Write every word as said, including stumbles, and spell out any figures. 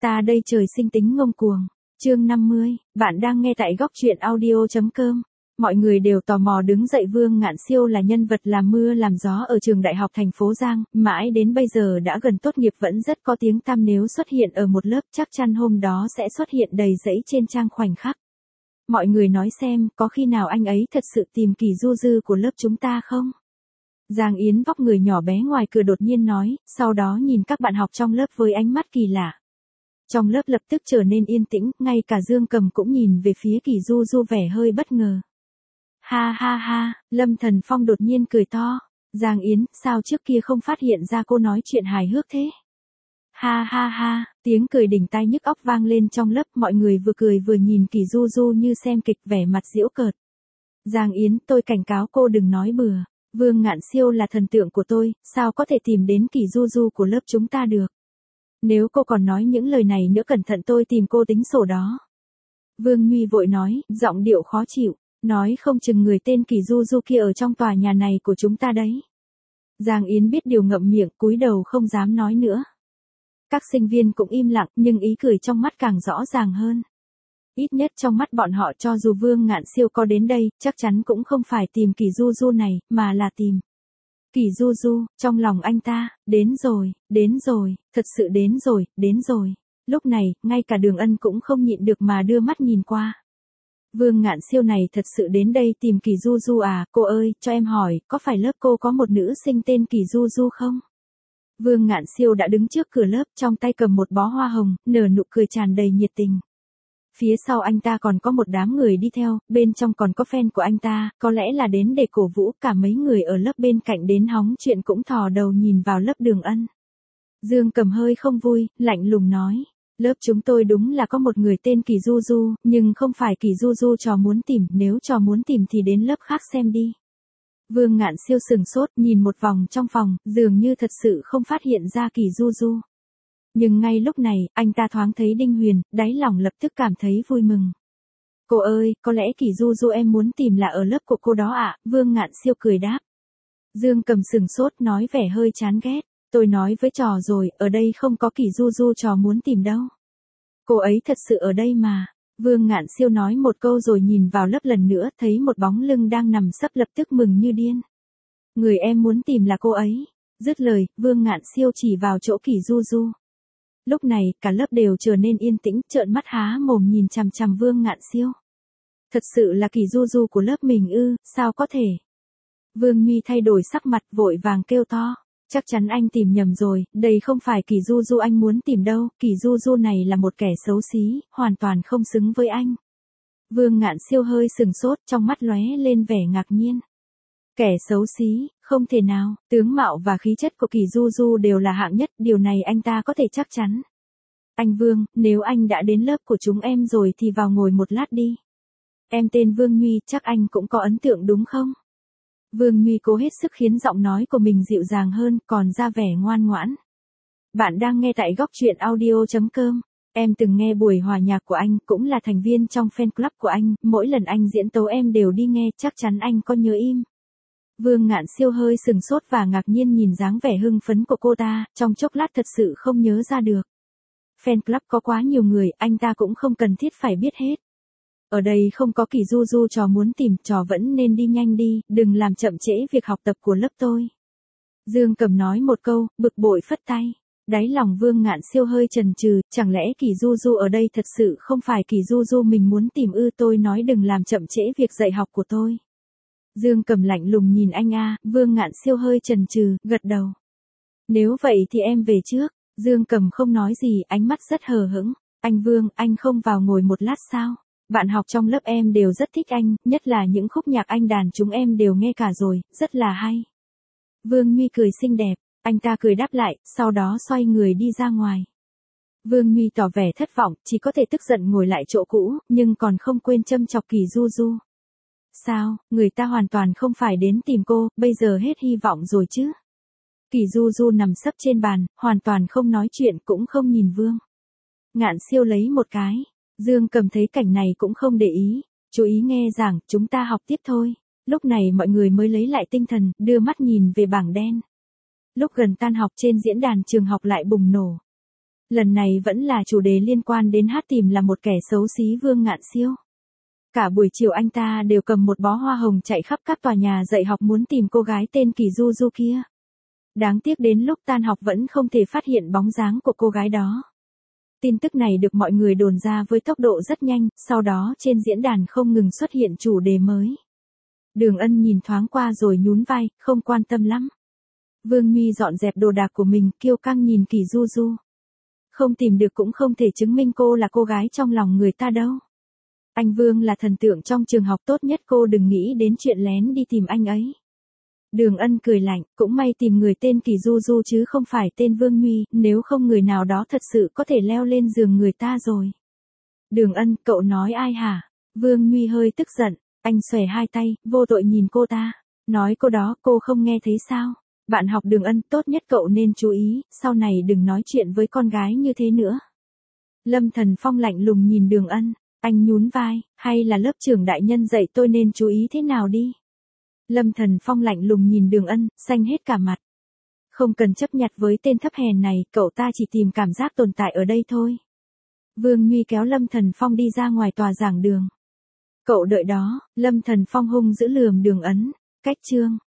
Ta đây trời sinh tính ngông cuồng. Chương năm mươi, bạn đang nghe tại góc truyện audio chấm com. Mọi người đều tò mò đứng dậy. Vương Ngạn Siêu là nhân vật làm mưa làm gió ở trường đại học thành phố Giang, mãi đến bây giờ đã gần tốt nghiệp vẫn rất có tiếng tăm, nếu xuất hiện ở một lớp chắc chắn hôm đó sẽ xuất hiện đầy dẫy trên trang khoảnh khắc. Mọi người nói xem, có khi nào anh ấy thật sự tìm Kỳ Du Dư của lớp chúng ta không? Giang Yến vóc người nhỏ bé ngoài cửa đột nhiên nói, sau đó nhìn các bạn học trong lớp với ánh mắt kỳ lạ. Trong lớp lập tức trở nên yên tĩnh, ngay cả Dương Cầm cũng nhìn về phía Kỳ Du Du vẻ hơi bất ngờ. Ha ha ha, Lâm Thần Phong đột nhiên cười to. Giang Yến, sao trước kia không phát hiện ra cô nói chuyện hài hước thế? Ha ha ha, tiếng cười đỉnh tai nhức óc vang lên trong lớp, mọi người vừa cười vừa nhìn Kỳ Du Du như xem kịch, vẻ mặt giễu cợt. Giang Yến, tôi cảnh cáo cô đừng nói bừa. Vương Ngạn Siêu là thần tượng của tôi, sao có thể tìm đến Kỳ Du Du của lớp chúng ta được? Nếu cô còn nói những lời này nữa cẩn thận tôi tìm cô tính sổ đó. Vương Nhuy vội nói, giọng điệu khó chịu, nói không chừng người tên Kỳ Du Du kia ở trong tòa nhà này của chúng ta đấy. Giang Yến biết điều ngậm miệng, cúi đầu không dám nói nữa. Các sinh viên cũng im lặng, nhưng ý cười trong mắt càng rõ ràng hơn. Ít nhất trong mắt bọn họ, cho dù Vương Ngạn Siêu có đến đây, chắc chắn cũng không phải tìm Kỳ Du Du này, mà là tìm Kỳ Du Du. Trong lòng anh ta, đến rồi, đến rồi, thật sự đến rồi, đến rồi. Lúc này, ngay cả Đường Ân cũng không nhịn được mà đưa mắt nhìn qua. Vương Ngạn Siêu này thật sự đến đây tìm Kỳ Du Du à? Cô ơi, cho em hỏi, có phải lớp cô có một nữ sinh tên Kỳ Du Du không? Vương Ngạn Siêu đã đứng trước cửa lớp, trong tay cầm một bó hoa hồng, nở nụ cười tràn đầy nhiệt tình. Phía sau anh ta còn có một đám người đi theo, bên trong còn có fan của anh ta, có lẽ là đến để cổ vũ. Cả mấy người ở lớp bên cạnh đến hóng chuyện cũng thò đầu nhìn vào lớp Đường Ân. Dương Cầm hơi không vui, lạnh lùng nói, lớp chúng tôi đúng là có một người tên Kỳ Du Du, nhưng không phải Kỳ Du Du trò muốn tìm, nếu trò muốn tìm thì đến lớp khác xem đi. Vương Ngạn Siêu sừng sốt, nhìn một vòng trong phòng, dường như thật sự không phát hiện ra Kỳ Du Du. Nhưng ngay lúc này, anh ta thoáng thấy Đinh Huyền, đáy lòng lập tức cảm thấy vui mừng. Cô ơi, có lẽ Kỳ Du Du em muốn tìm là ở lớp của cô đó ạ? Vương Ngạn Siêu cười đáp. Dương Cầm sừng sốt, nói vẻ hơi chán ghét. Tôi nói với trò rồi, ở đây không có Kỳ Du Du trò muốn tìm đâu. Cô ấy thật sự ở đây mà. Vương Ngạn Siêu nói một câu rồi nhìn vào lớp lần nữa, thấy một bóng lưng đang nằm sấp lập tức mừng như điên. Người em muốn tìm là cô ấy. Dứt lời, Vương Ngạn Siêu chỉ vào chỗ Kỳ Du Du. Lúc này, cả lớp đều trở nên yên tĩnh, trợn mắt há mồm nhìn chằm chằm Vương Ngạn Siêu. Thật sự là Kỳ Du Du của lớp mình ư? Sao có thể? Vương Nhuy thay đổi sắc mặt, vội vàng kêu to. Chắc chắn anh tìm nhầm rồi, đây không phải Kỳ Du Du anh muốn tìm đâu, Kỳ Du Du này là một kẻ xấu xí, hoàn toàn không xứng với anh. Vương Ngạn Siêu hơi sừng sốt, trong mắt lóe lên vẻ ngạc nhiên. Kẻ xấu xí, không thể nào, tướng mạo và khí chất của Kỳ Du Du đều là hạng nhất, điều này anh ta có thể chắc chắn. Anh Vương, nếu anh đã đến lớp của chúng em rồi thì vào ngồi một lát đi. Em tên Vương Nhuy, chắc anh cũng có ấn tượng đúng không? Vương Nhuy cố hết sức khiến giọng nói của mình dịu dàng hơn, còn ra vẻ ngoan ngoãn. Bạn đang nghe tại góc truyện audio chấm com. Em từng nghe buổi hòa nhạc của anh, cũng là thành viên trong fan club của anh, mỗi lần anh diễn tấu em đều đi nghe, chắc chắn anh có nhớ im. Vương Ngạn Siêu hơi sừng sốt và ngạc nhiên nhìn dáng vẻ hưng phấn của cô ta, trong chốc lát thật sự không nhớ ra được. Fan club có quá nhiều người, anh ta cũng không cần thiết phải biết hết. Ở đây không có Kỳ Du Du trò muốn tìm, trò vẫn nên đi nhanh đi, đừng làm chậm trễ việc học tập của lớp tôi. Dương Cầm nói một câu, bực bội phất tay. Đáy lòng Vương Ngạn Siêu hơi chần chừ, chẳng lẽ Kỳ Du Du ở đây thật sự không phải Kỳ Du Du mình muốn tìm ư? Tôi nói đừng làm chậm trễ việc dạy học của tôi. Dương Cầm lạnh lùng nhìn anh a. Vương Ngạn Siêu hơi chần chừ, gật đầu. Nếu vậy thì em về trước. Dương Cầm không nói gì, ánh mắt rất hờ hững. Anh Vương, anh không vào ngồi một lát sao? Bạn học trong lớp em đều rất thích anh, nhất là những khúc nhạc anh đàn chúng em đều nghe cả rồi, rất là hay. Vương Nhuy cười xinh đẹp, anh ta cười đáp lại, sau đó xoay người đi ra ngoài. Vương Nhuy tỏ vẻ thất vọng, chỉ có thể tức giận ngồi lại chỗ cũ, nhưng còn không quên châm chọc Kỳ Du Du. Sao, người ta hoàn toàn không phải đến tìm cô, bây giờ hết hy vọng rồi chứ? Kỳ Du Du nằm sấp trên bàn, hoàn toàn không nói chuyện cũng không nhìn Vương Ngạn Siêu lấy một cái. Dương Cầm thấy cảnh này cũng không để ý, chú ý nghe giảng, chúng ta học tiếp thôi. Lúc này mọi người mới lấy lại tinh thần, đưa mắt nhìn về bảng đen. Lúc gần tan học trên diễn đàn trường học lại bùng nổ. Lần này vẫn là chủ đề liên quan đến hát tìm là một kẻ xấu xí Vương Ngạn Siêu. Cả buổi chiều anh ta đều cầm một bó hoa hồng chạy khắp các tòa nhà dạy học muốn tìm cô gái tên Kỳ Du Du kia. Đáng tiếc đến lúc tan học vẫn không thể phát hiện bóng dáng của cô gái đó. Tin tức này được mọi người đồn ra với tốc độ rất nhanh, sau đó trên diễn đàn không ngừng xuất hiện chủ đề mới. Đường Ân nhìn thoáng qua rồi nhún vai, không quan tâm lắm. Vương Nhuy dọn dẹp đồ đạc của mình, kiêu căng nhìn Kỳ Du Du. Không tìm được cũng không thể chứng minh cô là cô gái trong lòng người ta đâu. Anh Vương là thần tượng trong trường học tốt nhất, cô đừng nghĩ đến chuyện lén đi tìm anh ấy. Đường Ân cười lạnh, cũng may tìm người tên Kỳ Du Du chứ không phải tên Vương Nhuy, nếu không người nào đó thật sự có thể leo lên giường người ta rồi. Đường Ân, cậu nói ai hả? Vương Nhuy hơi tức giận, anh xòe hai tay, vô tội nhìn cô ta. Nói cô đó, cô không nghe thấy sao? Bạn học Đường Ân, tốt nhất cậu nên chú ý, sau này đừng nói chuyện với con gái như thế nữa. Lâm Thần Phong lạnh lùng nhìn Đường Ân, anh nhún vai, hay là lớp trưởng đại nhân dạy tôi nên chú ý thế nào đi? Lâm Thần Phong lạnh lùng nhìn Đường Ân, xanh hết cả mặt. Không cần chấp nhặt với tên thấp hèn này, cậu ta chỉ tìm cảm giác tồn tại ở đây thôi. Vương Nhuy kéo Lâm Thần Phong đi ra ngoài tòa giảng đường. Cậu đợi đó, Lâm Thần Phong hung dữ lườm Đường Ân, cách chương.